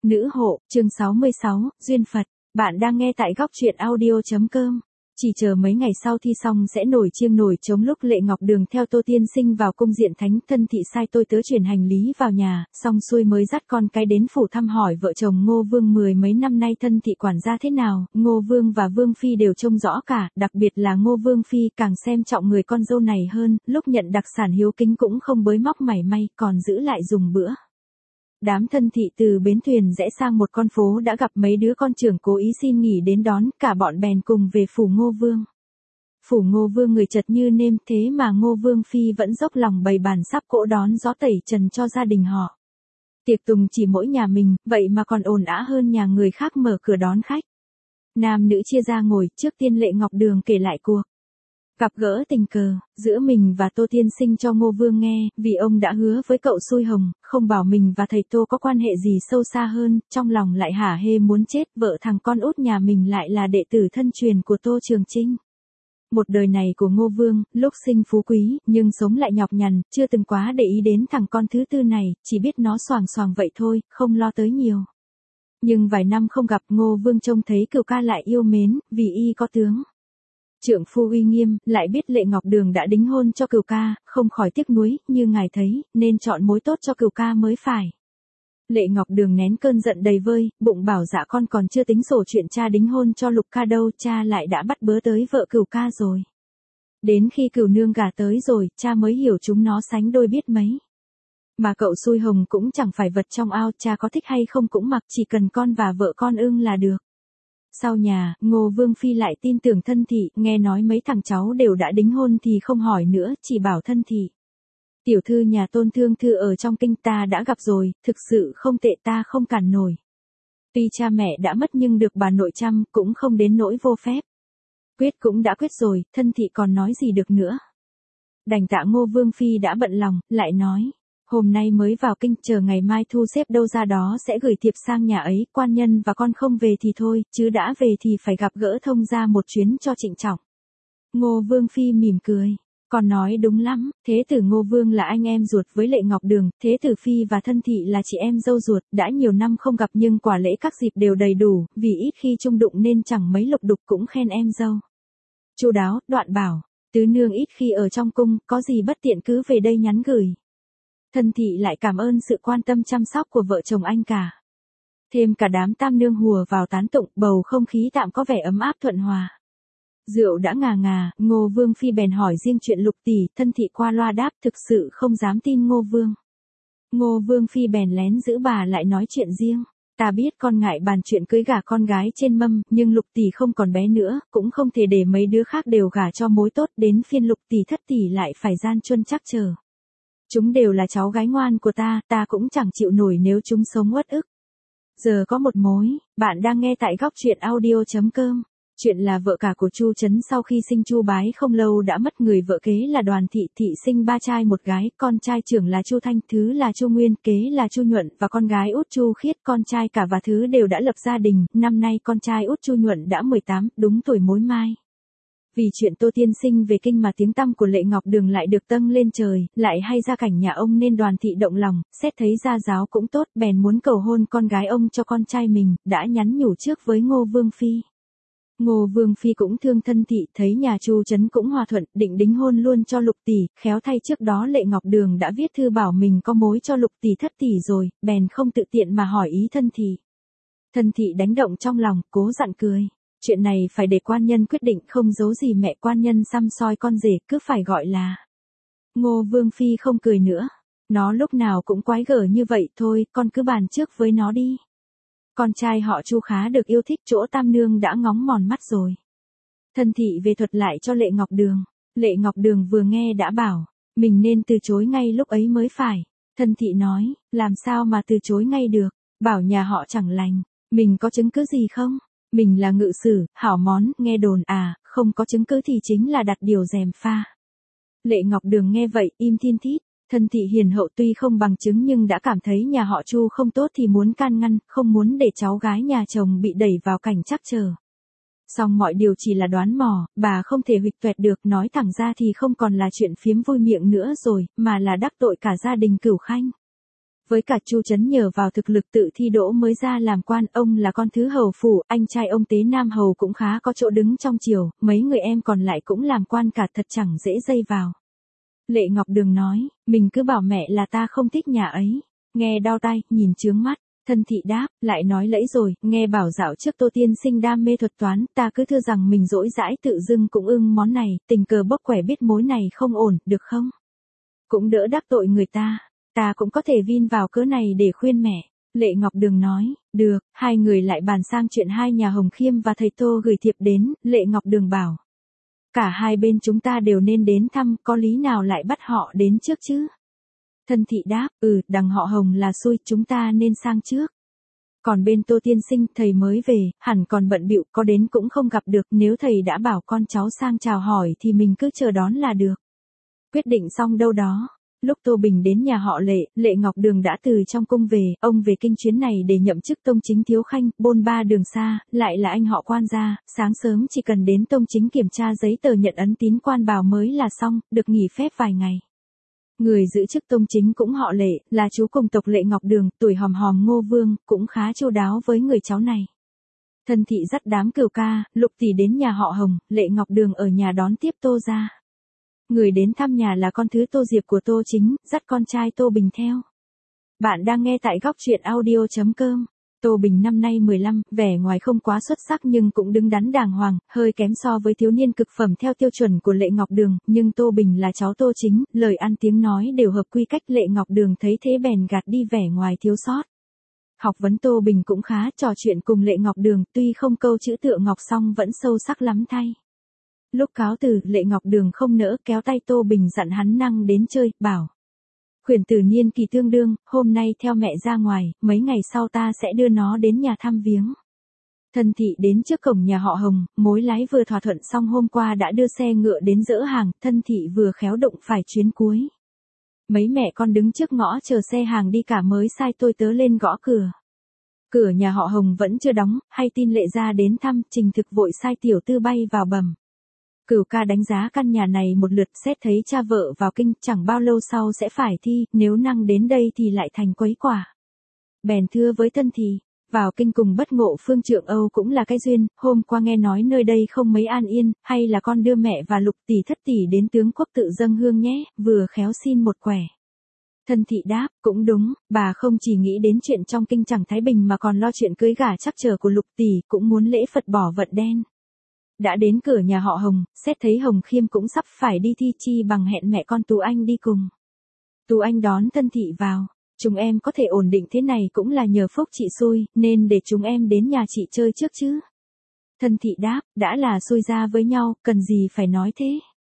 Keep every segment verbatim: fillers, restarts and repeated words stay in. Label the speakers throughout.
Speaker 1: Nữ hộ, chương sáu mươi sáu, Duyên Phật. Bạn đang nghe tại góc truyện audio.com. Chỉ chờ mấy ngày sau thi xong sẽ nổi chiêng nổi trống lúc Lệ Ngọc Đường theo Tô Tiên Sinh vào cung diện thánh, thân thị sai tôi tớ chuyển hành lý vào nhà, xong xuôi mới dắt con cái đến phủ thăm hỏi vợ chồng Ngô Vương. Mười mấy năm nay thân thị quản gia thế nào, Ngô Vương và Vương Phi đều trông rõ cả, đặc biệt là Ngô Vương Phi càng xem trọng người con dâu này hơn, lúc nhận đặc sản hiếu kính cũng không bới móc mảy may, còn giữ lại dùng bữa. Đám thân thị từ bến thuyền rẽ sang một con phố đã gặp mấy đứa con trưởng cố ý xin nghỉ đến đón, cả bọn bèn cùng về phủ Ngô Vương. Phủ Ngô Vương người chật như nêm, thế mà Ngô Vương Phi vẫn dốc lòng bày bàn sắp cỗ đón gió tẩy trần cho gia đình họ. Tiệc tùng chỉ mỗi nhà mình, vậy mà còn ồn ào hơn nhà người khác mở cửa đón khách. Nam nữ chia ra ngồi, trước tiên Lệ Ngọc Đường kể lại cuộc gặp gỡ tình cờ giữa mình và Tô Tiên Sinh cho Ngô Vương nghe, vì ông đã hứa với cậu xui hồng, không bảo mình và thầy Tô có quan hệ gì sâu xa hơn, trong lòng lại hả hê muốn chết, vợ thằng con út nhà mình lại là đệ tử thân truyền của Tô Trường Chinh. Một đời này của Ngô Vương, lúc sinh phú quý, nhưng sống lại nhọc nhằn, chưa từng quá để ý đến thằng con thứ tư này, chỉ biết nó xoàng xoàng vậy thôi, không lo tới nhiều. Nhưng vài năm không gặp, Ngô Vương trông thấy cửu ca lại yêu mến, vì y có tướng trượng phu uy nghiêm, lại biết Lệ Ngọc Đường đã đính hôn cho cửu ca, không khỏi tiếc nuối, như ngài thấy, nên chọn mối tốt cho cửu ca mới phải. Lệ Ngọc Đường nén cơn giận đầy vơi, bụng bảo dạ con còn chưa tính sổ chuyện cha đính hôn cho Lục ca đâu, cha lại đã bắt bớ tới vợ cửu ca rồi. Đến khi cửu nương gả tới rồi, cha mới hiểu chúng nó sánh đôi biết mấy. Mà cậu xui hồng cũng chẳng phải vật trong ao, cha có thích hay không cũng mặc, chỉ cần con và vợ con ưng là được. Sau nhà, Ngô Vương Phi lại tin tưởng thân thị, nghe nói mấy thằng cháu đều đã đính hôn thì không hỏi nữa, chỉ bảo thân thị. Tiểu thư nhà Tôn Thương Thư ở trong kinh ta đã gặp rồi, thực sự không tệ, ta không cản nổi. Tuy cha mẹ đã mất nhưng được bà nội chăm, cũng không đến nỗi vô phép. Quyết cũng đã quyết rồi, thân thị còn nói gì được nữa. Đành tạ Ngô Vương Phi đã bận lòng, lại nói. Hôm nay mới vào kinh, chờ ngày mai thu xếp đâu ra đó sẽ gửi thiệp sang nhà ấy, quan nhân và con không về thì thôi, chứ đã về thì phải gặp gỡ thông gia một chuyến cho trịnh trọng. Ngô Vương Phi mỉm cười, còn nói đúng lắm, thế tử Ngô Vương là anh em ruột với Lệ Ngọc Đường, thế tử Phi và thân thị là chị em dâu ruột, đã nhiều năm không gặp nhưng quả lễ các dịp đều đầy đủ, vì ít khi chung đụng nên chẳng mấy lục đục cũng khen em dâu chu đáo. Đoạn bảo, tứ nương ít khi ở trong cung, có gì bất tiện cứ về đây nhắn gửi. Thân thị lại cảm ơn sự quan tâm chăm sóc của vợ chồng anh cả. Thêm cả đám tam nương hùa vào tán tụng, bầu không khí tạm có vẻ ấm áp thuận hòa. Rượu đã ngà ngà, Ngô Vương Phi bèn hỏi riêng chuyện Lục tỷ, thân thị qua loa đáp thực sự không dám tin Ngô Vương. Ngô Vương Phi bèn lén giữ bà lại nói chuyện riêng. Ta biết con ngại bàn chuyện cưới gả con gái trên mâm, nhưng Lục tỷ không còn bé nữa, cũng không thể để mấy đứa khác đều gả cho mối tốt, đến phiên Lục tỷ thất tỷ lại phải gian truân chắc chờ. Chúng đều là cháu gái ngoan của ta, ta cũng chẳng chịu nổi nếu chúng sống uất ức. Giờ có một mối, bạn đang nghe tại góc truyện audio.com. Chuyện là vợ cả của Chu Trấn sau khi sinh Chu Bái không lâu đã mất, người vợ kế là Đoàn Thị, Thị sinh ba trai một gái, con trai trưởng là Chu Thanh, thứ là Chu Nguyên, kế là Chu Nhuận và con gái út Chu Khiết, con trai cả và thứ đều đã lập gia đình, năm nay con trai út Chu Nhuận đã mười tám, đúng tuổi mối mai. Vì chuyện Tô Tiên Sinh về kinh mà tiếng tăm của Lệ Ngọc Đường lại được tâng lên trời, lại hay gia cảnh nhà ông nên Đoàn Thị động lòng, xét thấy gia giáo cũng tốt, bèn muốn cầu hôn con gái ông cho con trai mình, đã nhắn nhủ trước với Ngô Vương Phi. Ngô Vương Phi cũng thương thân thị, thấy nhà Chu Trấn cũng hòa thuận, định đính hôn luôn cho Lục tỷ, khéo thay trước đó Lệ Ngọc Đường đã viết thư bảo mình có mối cho Lục tỷ thất tỷ rồi, bèn không tự tiện mà hỏi ý thân thị. Thân thị đánh động trong lòng, cố dặn cười. Chuyện này phải để quan nhân quyết định, không giấu gì mẹ quan nhân xăm soi con rể, cứ phải gọi là. Ngô Vương Phi không cười nữa. Nó lúc nào cũng quái gở như vậy thôi, con cứ bàn trước với nó đi. Con trai họ Chu khá được yêu thích, chỗ tam nương đã ngóng mòn mắt rồi. Thân thị về thuật lại cho Lệ Ngọc Đường. Lệ Ngọc Đường vừa nghe đã bảo, mình nên từ chối ngay lúc ấy mới phải. Thân thị nói, làm sao mà từ chối ngay được, bảo nhà họ chẳng lành, mình có chứng cứ gì không? Mình là ngự sử, hảo món, nghe đồn à, không có chứng cứ thì chính là đặt điều gièm pha. Lệ Ngọc Đường nghe vậy, im thiên thít, thân thị hiền hậu tuy không bằng chứng nhưng đã cảm thấy nhà họ Chu không tốt thì muốn can ngăn, không muốn để cháu gái nhà chồng bị đẩy vào cảnh trắc trở. Song mọi điều chỉ là đoán mò, bà không thể huỵch toẹt được, nói thẳng ra thì không còn là chuyện phiếm vui miệng nữa rồi, mà là đắc tội cả gia đình Cửu Khanh. Với cả Chu Trấn nhờ vào thực lực tự thi đỗ mới ra làm quan, ông là con thứ hầu phủ, anh trai ông Tế Nam Hầu cũng khá có chỗ đứng trong triều, mấy người em còn lại cũng làm quan cả, thật chẳng dễ dây vào. Lệ Ngọc Đường nói, mình cứ bảo mẹ là ta không thích nhà ấy, nghe đau tai, nhìn chướng mắt. Thân thị đáp, lại nói lẫy rồi, nghe bảo dạo trước Tô Tiên Sinh đam mê thuật toán, ta cứ thưa rằng mình dỗi dãi tự dưng cũng ưng món này, tình cờ bốc quẻ biết mối này không ổn, được không? Cũng đỡ đắc tội người ta, ta cũng có thể vin vào cớ này để khuyên mẹ. Lệ Ngọc Đường nói, được, hai người lại bàn sang chuyện hai nhà Hồng Khiêm và thầy Tô gửi thiệp đến, Lệ Ngọc Đường bảo. Cả hai bên chúng ta đều nên đến thăm, có lý nào lại bắt họ đến trước chứ? Thân thị đáp, ừ, đằng họ Hồng là xui, chúng ta nên sang trước. Còn bên Tô Tiên Sinh, thầy mới về, hẳn còn bận bịu, có đến cũng không gặp được, nếu thầy đã bảo con cháu sang chào hỏi thì mình cứ chờ đón là được. Quyết định xong đâu đó. Lúc Tô Bình đến nhà họ Lệ, Lệ Ngọc Đường đã từ trong cung về, ông về kinh chuyến này để nhậm chức tông chính thiếu khanh, bôn ba đường xa, lại là anh họ quan gia, sáng sớm chỉ cần đến tông chính kiểm tra giấy tờ nhận ấn tín quan bào mới là xong, được nghỉ phép vài ngày. Người giữ chức tông chính cũng họ Lệ, là chú cùng tộc Lệ Ngọc Đường, tuổi hòm hòm Ngô Vương, cũng khá chu đáo với người cháu này. Thân thị dắt đám cừu ca, Lục tỷ đến nhà họ Hồng, Lệ Ngọc Đường ở nhà đón tiếp Tô ra. Người đến thăm nhà là con thứ Tô Diệp của Tô Chính, dắt con trai Tô Bình theo. Bạn đang nghe tại góc truyện audio chấm com. Tô Bình năm nay mười lăm, vẻ ngoài không quá xuất sắc nhưng cũng đứng đắn đàng hoàng, hơi kém so với thiếu niên cực phẩm theo tiêu chuẩn của Lệ Ngọc Đường, nhưng Tô Bình là cháu Tô Chính, lời ăn tiếng nói đều hợp quy cách. Lệ Ngọc Đường thấy thế bèn gạt đi vẻ ngoài thiếu sót. Học vấn Tô Bình cũng khá, trò chuyện cùng Lệ Ngọc Đường, tuy không câu chữ tựa ngọc song vẫn sâu sắc lắm thay. Lúc cáo từ, Lệ Ngọc Đường không nỡ, kéo tay Tô Bình dặn hắn năng đến chơi, bảo. Khuyển tử niên kỳ tương đương, hôm nay theo mẹ ra ngoài, mấy ngày sau ta sẽ đưa nó đến nhà thăm viếng. Thân thị đến trước cổng nhà họ Hồng, mối lái vừa thỏa thuận xong hôm qua đã đưa xe ngựa đến dỡ hàng, thân thị vừa khéo đụng phải chuyến cuối. Mấy mẹ con đứng trước ngõ chờ xe hàng đi cả mới sai tôi tớ lên gõ cửa. Cửa nhà họ Hồng vẫn chưa đóng, hay tin Lệ ra đến thăm, Trình Thực vội sai tiểu tư bay vào bẩm. Cửu ca đánh giá căn nhà này một lượt, xét thấy cha vợ vào kinh chẳng bao lâu sau sẽ phải thi, nếu năng đến đây thì lại thành quấy quả. Bèn thưa với thân thị, vào kinh cùng bất ngộ Phương Trượng Âu cũng là cái duyên, hôm qua nghe nói nơi đây không mấy an yên, hay là con đưa mẹ và Lục tỷ thất tỷ đến tướng quốc tự dâng hương nhé, vừa khéo xin một quẻ. Thân thị đáp, cũng đúng, bà không chỉ nghĩ đến chuyện trong kinh chẳng thái bình mà còn lo chuyện cưới gả chắc trở của Lục tỷ, cũng muốn lễ Phật bỏ vận đen. Đã đến cửa nhà họ Hồng, xét thấy Hồng Khiêm cũng sắp phải đi thi, chi bằng hẹn mẹ con Tú Anh đi cùng. Tú Anh đón thân thị vào, chúng em có thể ổn định thế này cũng là nhờ phúc chị xui, nên để chúng em đến nhà chị chơi trước chứ. Thân thị đáp, đã là xui ra với nhau, cần gì phải nói thế.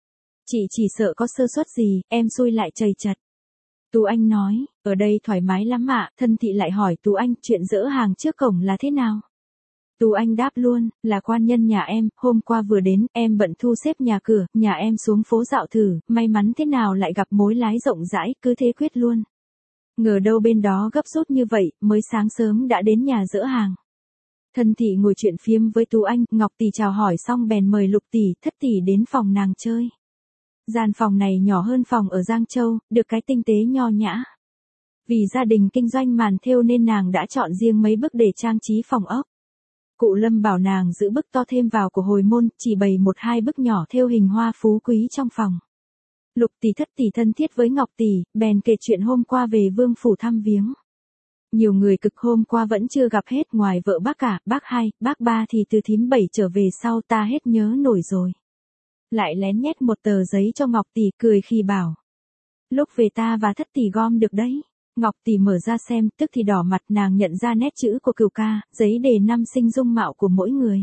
Speaker 1: Chị chỉ sợ có sơ suất gì, em xui lại chầy chật. Tú Anh nói, ở đây thoải mái lắm ạ. Thân thị lại hỏi Tú Anh, chuyện dỡ hàng trước cổng là thế nào? Tú Anh đáp luôn, là quan nhân nhà em, hôm qua vừa đến, em bận thu xếp nhà cửa, nhà em xuống phố dạo thử, may mắn thế nào lại gặp mối lái rộng rãi, cứ thế quyết luôn. Ngờ đâu bên đó gấp rút như vậy, mới sáng sớm đã đến nhà dỡ hàng. Thân thị ngồi chuyện phiếm với Tú Anh, Ngọc tỷ chào hỏi xong bèn mời Lục tỷ, Thất tỷ đến phòng nàng chơi. Gian phòng này nhỏ hơn phòng ở Giang Châu, được cái tinh tế nho nhã. Vì gia đình kinh doanh màn thêu nên nàng đã chọn riêng mấy bức để trang trí phòng ốc. Cụ Lâm bảo nàng giữ bức to thêm vào của hồi môn, chỉ bày một hai bức nhỏ thêu hình hoa phú quý trong phòng. Lục tỷ Thất tỷ thân thiết với Ngọc tỷ, bèn kể chuyện hôm qua về Vương phủ thăm viếng. Nhiều người cực hôm qua vẫn chưa gặp hết, ngoài vợ bác cả, bác hai, bác ba thì từ thím bảy trở về sau ta hết nhớ nổi rồi. Lại lén nhét một tờ giấy cho Ngọc tỷ, cười khi bảo. Lúc về ta và Thất tỷ gom được đấy. Ngọc tỷ mở ra xem, tức thì đỏ mặt, nàng nhận ra nét chữ của Cửu ca, giấy đề năm sinh dung mạo của mỗi người.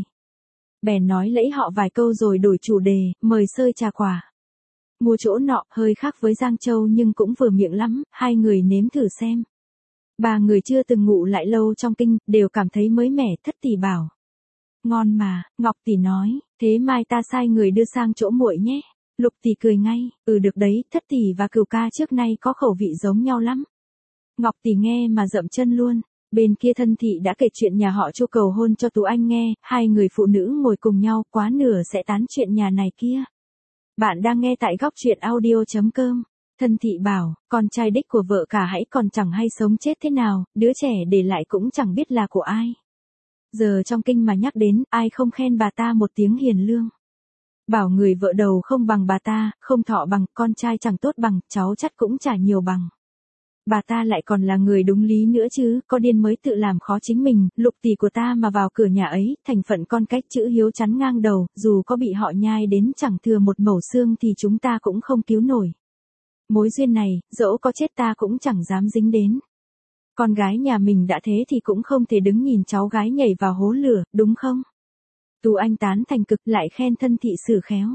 Speaker 1: Bèn nói lẫy họ vài câu rồi đổi chủ đề, mời sơi trà quả. Mua chỗ nọ, hơi khác với Giang Châu nhưng cũng vừa miệng lắm, hai người nếm thử xem. Ba người chưa từng ngụ lại lâu trong kinh, đều cảm thấy mới mẻ. Thất tỷ bảo. Ngon mà, Ngọc tỷ nói, thế mai ta sai người đưa sang chỗ muội nhé. Lục tỷ cười ngay, ừ được đấy, Thất tỷ và Cửu ca trước nay có khẩu vị giống nhau lắm. Ngọc tỷ nghe mà dậm chân luôn. Bên kia thân thị đã kể chuyện nhà họ Chu cầu hôn cho Tú Anh nghe, hai người phụ nữ ngồi cùng nhau, quá nửa sẽ tán chuyện nhà này kia. Bạn đang nghe tại góc truyện audio chấm com. Thân thị bảo, con trai đích của vợ cả hãy còn chẳng hay sống chết thế nào, đứa trẻ để lại cũng chẳng biết là của ai. Giờ trong kinh mà nhắc đến, ai không khen bà ta một tiếng hiền lương. Bảo người vợ đầu không bằng bà ta, không thọ bằng, con trai chẳng tốt bằng, cháu chắc cũng chả nhiều bằng. Bà ta lại còn là người đúng lý nữa chứ, có điên mới tự làm khó chính mình, Lục tỷ của ta mà vào cửa nhà ấy, thành phận con cách chữ hiếu chắn ngang đầu, dù có bị họ nhai đến chẳng thừa một mẩu xương thì chúng ta cũng không cứu nổi. Mối duyên này, dẫu có chết ta cũng chẳng dám dính đến. Con gái nhà mình đã thế thì cũng không thể đứng nhìn cháu gái nhảy vào hố lửa, đúng không? Tú Anh tán thành cực lại khen Thân thị xử khéo.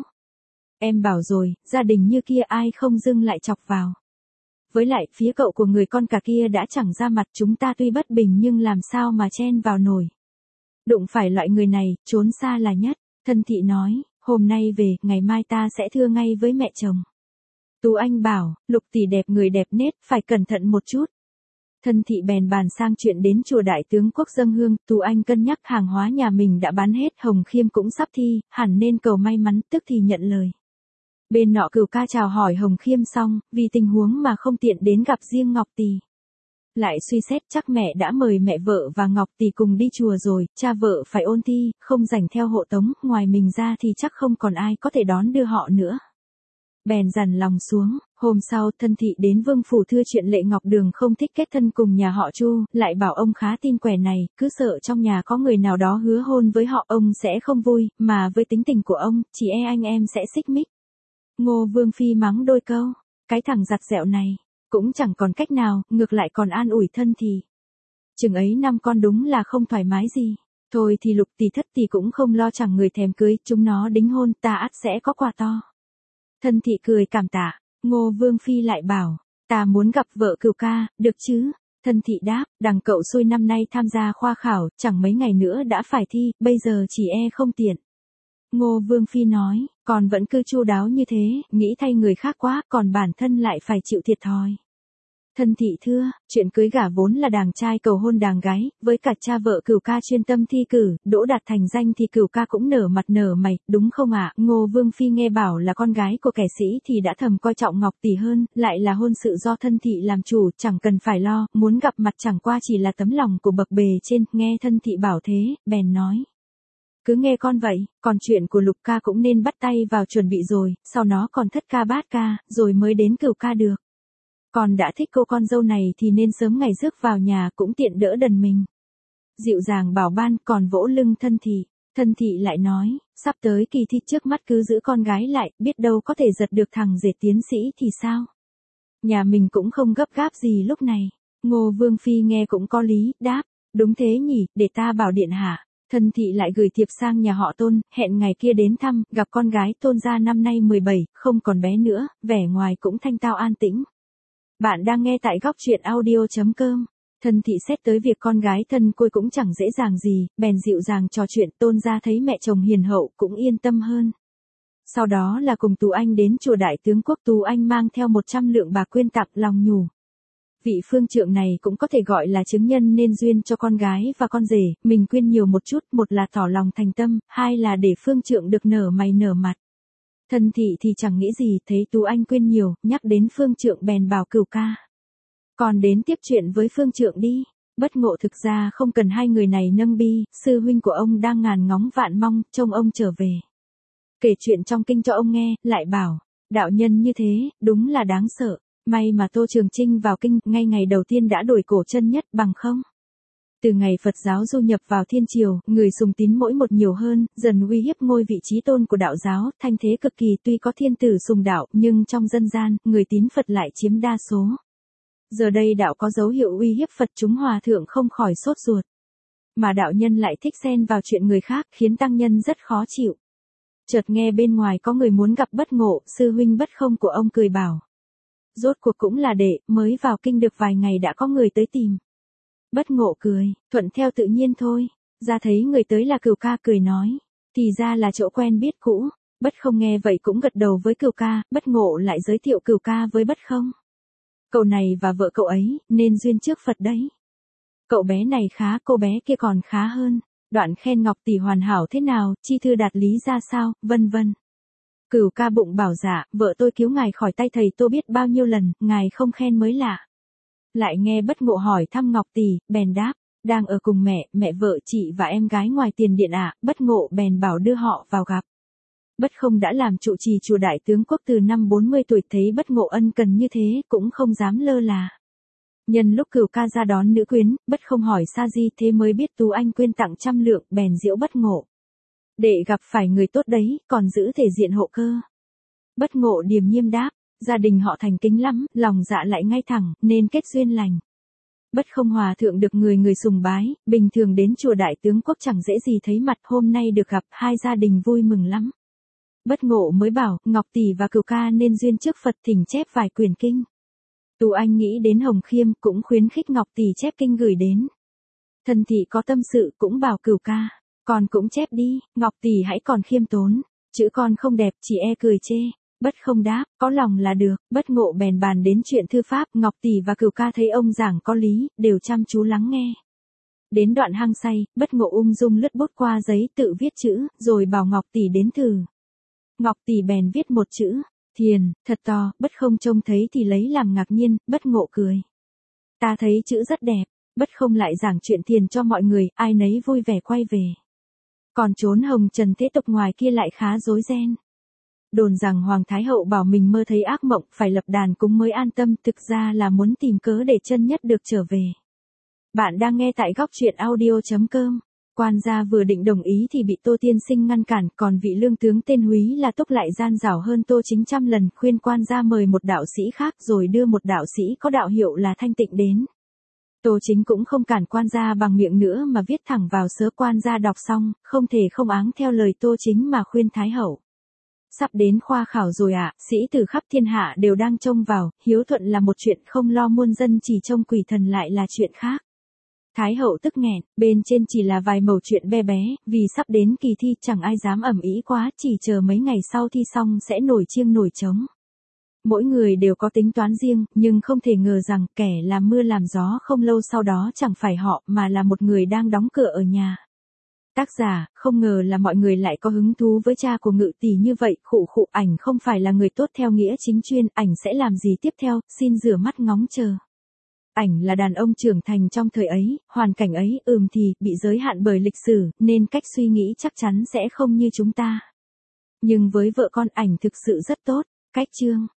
Speaker 1: Em bảo rồi, gia đình như kia ai không dưng lại chọc vào. Với lại, phía cậu của người con cả kia đã chẳng ra mặt, chúng ta tuy bất bình nhưng làm sao mà chen vào nổi. Đụng phải loại người này, trốn xa là nhất. Thân thị nói, hôm nay về, ngày mai ta sẽ thưa ngay với mẹ chồng. Tú Anh bảo, Lục tỷ đẹp người đẹp nết, phải cẩn thận một chút. Thân thị bèn bàn sang chuyện đến chùa Đại Tướng Quốc dâng hương, Tú Anh cân nhắc hàng hóa nhà mình đã bán hết, Hồng Khiêm cũng sắp thi, hẳn nên cầu may mắn, tức thì nhận lời. Bên nọ Cửu Ca chào hỏi Hồng Khiêm xong, vì tình huống mà không tiện đến gặp riêng Ngọc Tỳ. Lại suy xét chắc mẹ đã mời mẹ vợ và Ngọc Tỳ cùng đi chùa rồi, cha vợ phải ôn thi, không rảnh theo hộ tống, ngoài mình ra thì chắc không còn ai có thể đón đưa họ nữa. Bèn dằn lòng xuống, hôm sau Thân thị đến Vương phủ thưa chuyện Lệ Ngọc Đường không thích kết thân cùng nhà họ Chu, lại bảo ông khá tin quẻ này, cứ sợ trong nhà có người nào đó hứa hôn với họ ông sẽ không vui, mà với tính tình của ông, chỉ e anh em sẽ xích mích. Ngô Vương Phi mắng đôi câu, cái thằng giặt dẹo này, cũng chẳng còn cách nào, ngược lại còn an ủi Thân thị. Chừng ấy năm con đúng là không thoải mái gì, thôi thì Lục tỷ Thất tỷ cũng không lo chẳng người thèm cưới, chúng nó đính hôn ta ắt sẽ có quà to. Thân thị cười cảm tạ, Ngô Vương Phi lại bảo, ta muốn gặp vợ Cửu Ca, được chứ? Thân thị đáp, đằng cậu xui năm nay tham gia khoa khảo, chẳng mấy ngày nữa đã phải thi, bây giờ chỉ e không tiện. Ngô Vương Phi nói, còn vẫn cứ chu đáo như thế, nghĩ thay người khác quá, còn bản thân lại phải chịu thiệt thòi. Thân thị thưa, chuyện cưới gả vốn là đàng trai cầu hôn đàng gái, với cả cha vợ Cửu Ca chuyên tâm thi cử, đỗ đạt thành danh thì Cửu Ca cũng nở mặt nở mày, đúng không ạ? Ngô Vương Phi nghe bảo là con gái của kẻ sĩ thì đã thầm coi trọng Ngọc tỷ hơn, lại là hôn sự do Thân thị làm chủ, chẳng cần phải lo, muốn gặp mặt chẳng qua chỉ là tấm lòng của bậc bề trên, nghe Thân thị bảo thế, bèn nói. Cứ nghe con vậy, còn chuyện của Lục ca cũng nên bắt tay vào chuẩn bị rồi, sau nó còn thất ca bát ca, rồi mới đến Cửu ca được. Còn đã thích cô con dâu này thì nên sớm ngày rước vào nhà cũng tiện đỡ đần mình. Dịu dàng bảo ban còn vỗ lưng Thân thị. Thân thị lại nói, sắp tới kỳ thi trước mắt cứ giữ con gái lại, biết đâu có thể giật được thằng rể tiến sĩ thì sao? Nhà mình cũng không gấp gáp gì lúc này. Ngô Vương Phi nghe cũng có lý, đáp, đúng thế nhỉ, để ta bảo điện hạ. Thân thị lại gửi thiệp sang nhà họ Tôn, hẹn ngày kia đến thăm, gặp con gái Tôn gia năm nay mười bảy, không còn bé nữa, vẻ ngoài cũng thanh tao an tĩnh. Bạn đang nghe tại góc truyện audio chấm com. Thân thị xét tới việc con gái thân côi cũng chẳng dễ dàng gì, bèn dịu dàng trò chuyện, Tôn gia thấy mẹ chồng hiền hậu cũng yên tâm hơn. Sau đó là cùng Tú Anh đến chùa Đại Tướng Quốc, Tú Anh mang theo một trăm lượng bạc quyên tặng, lòng nhủ. Vị phương trượng này cũng có thể gọi là chứng nhân nên duyên cho con gái và con rể, mình quyên nhiều một chút, một là tỏ lòng thành tâm, hai là để phương trượng được nở mày nở mặt. Thân thị thì chẳng nghĩ gì, thấy Tú Anh quyên nhiều, nhắc đến phương trượng bèn bảo Cửu ca. Còn đến tiếp chuyện với phương trượng đi. Bất ngộ thực ra không cần hai người này nâng bi, sư huynh của ông đang ngàn ngóng vạn mong, trông ông trở về. Kể chuyện trong kinh cho ông nghe, lại bảo, đạo nhân như thế, đúng là đáng sợ. May mà Tô Trường Trinh vào kinh, ngay ngày đầu tiên đã đổi cổ chân nhất, bằng không. Từ ngày Phật giáo du nhập vào thiên triều, người sùng tín mỗi một nhiều hơn, dần uy hiếp ngôi vị trí tôn của đạo giáo, thanh thế cực kỳ, tuy có thiên tử sùng đạo, nhưng trong dân gian, người tín Phật lại chiếm đa số. Giờ đây đạo có dấu hiệu uy hiếp Phật, chúng hòa thượng không khỏi sốt ruột. Mà đạo nhân lại thích xen vào chuyện người khác, khiến tăng nhân rất khó chịu. Chợt nghe bên ngoài có người muốn gặp Bất Ngộ, sư huynh Bất Không của ông cười bảo. Rốt cuộc cũng là đệ, mới vào kinh được vài ngày đã có người tới tìm. Bất Ngộ cười, thuận theo tự nhiên thôi, ra thấy người tới là Cửu ca, cười nói, thì ra là chỗ quen biết cũ. Bất Không nghe vậy cũng gật đầu với Cửu ca, Bất Ngộ lại giới thiệu Cửu ca với Bất Không. Cậu này và vợ cậu ấy, nên duyên trước Phật đấy. Cậu bé này khá, cô bé kia còn khá hơn, đoạn khen Ngọc tỷ hoàn hảo thế nào, chi thư đạt lý ra sao, vân vân. Cửu ca bụng bảo dạ, vợ tôi cứu ngài khỏi tay thầy Tô biết bao nhiêu lần, ngài không khen mới lạ. Lại nghe Bất Ngộ hỏi thăm Ngọc Tỷ, bèn đáp, đang ở cùng mẹ, mẹ vợ chị và em gái ngoài tiền điện ạ. Bất Ngộ bèn bảo đưa họ vào gặp. Bất Không đã làm trụ trì chùa Đại Tướng Quốc từ năm bốn mươi tuổi, thấy Bất Ngộ ân cần như thế cũng không dám lơ là. Nhân lúc Cửu ca ra đón nữ quyến, Bất Không hỏi sa di, thế mới biết Tú Anh quyên tặng trăm lượng, bèn giễu Bất Ngộ. Để gặp phải người tốt đấy, còn giữ thể diện hộ cơ. Bất Ngộ điềm nhiên đáp, gia đình họ thành kính lắm, lòng dạ lại ngay thẳng, nên kết duyên lành. Bất Không hòa thượng được người người sùng bái, bình thường đến chùa Đại Tướng Quốc chẳng dễ gì thấy mặt, hôm nay được gặp, hai gia đình vui mừng lắm. Bất Ngộ mới bảo, Ngọc Tỷ và Cửu ca nên duyên trước Phật thỉnh chép vài quyển kinh. Tú Anh nghĩ đến Hồng Khiêm, cũng khuyến khích Ngọc Tỷ chép kinh gửi đến. Thân thị có tâm sự cũng bảo Cửu ca, con cũng chép đi, Ngọc Tỷ hãy còn khiêm tốn, chữ con không đẹp chỉ e cười chê. Bất Không đáp, có lòng là được. Bất Ngộ bèn bàn đến chuyện thư pháp, Ngọc Tỷ và Cửu ca thấy ông giảng có lý, đều chăm chú lắng nghe. Đến đoạn hăng say, Bất Ngộ ung dung lướt bút qua giấy tự viết chữ, rồi bảo Ngọc Tỷ đến thử. Ngọc Tỷ bèn viết một chữ, thiền, thật to. Bất Không trông thấy thì lấy làm ngạc nhiên. Bất Ngộ cười, ta thấy chữ rất đẹp. Bất Không lại giảng chuyện thiền cho mọi người, ai nấy vui vẻ quay về. Còn trốn hồng trần thế tục ngoài kia lại khá rối ren. Đồn rằng Hoàng Thái Hậu bảo mình mơ thấy ác mộng, phải lập đàn cúng mới an tâm, thực ra là muốn tìm cớ để chân nhất được trở về. Bạn đang nghe tại góc truyện audio chấm com. Quan gia vừa định đồng ý thì bị Tô Tiên Sinh ngăn cản, còn vị lương tướng tên Húy La Túc lại gian dảo hơn Tô Chính trăm lần, khuyên quan gia mời một đạo sĩ khác rồi đưa một đạo sĩ có đạo hiệu là Thanh Tịnh đến. Tô Chính cũng không cản quan gia bằng miệng nữa mà viết thẳng vào sớ. Quan gia đọc xong, không thể không áng theo lời Tô Chính mà khuyên Thái Hậu. Sắp đến khoa khảo rồi ạ, à, sĩ tử khắp thiên hạ đều đang trông vào, hiếu thuận là một chuyện, không lo muôn dân chỉ trông quỷ thần lại là chuyện khác. Thái Hậu tức nghẹn, bên trên chỉ là vài mẩu chuyện bé bé, vì sắp đến kỳ thi chẳng ai dám ầm ĩ quá, chỉ chờ mấy ngày sau thi xong sẽ nổi chiêng nổi trống. Mỗi người đều có tính toán riêng, nhưng không thể ngờ rằng kẻ làm mưa làm gió không lâu sau đó chẳng phải họ mà là một người đang đóng cửa ở nhà. Tác giả, không ngờ là mọi người lại có hứng thú với cha của Ngự tỷ như vậy, khụ khụ, ảnh không phải là người tốt theo nghĩa chính chuyên, ảnh sẽ làm gì tiếp theo, xin rửa mắt ngóng chờ. Ảnh là đàn ông trưởng thành trong thời ấy, hoàn cảnh ấy, ừm thì, bị giới hạn bởi lịch sử, nên cách suy nghĩ chắc chắn sẽ không như chúng ta. Nhưng với vợ con ảnh thực sự rất tốt, cách chương.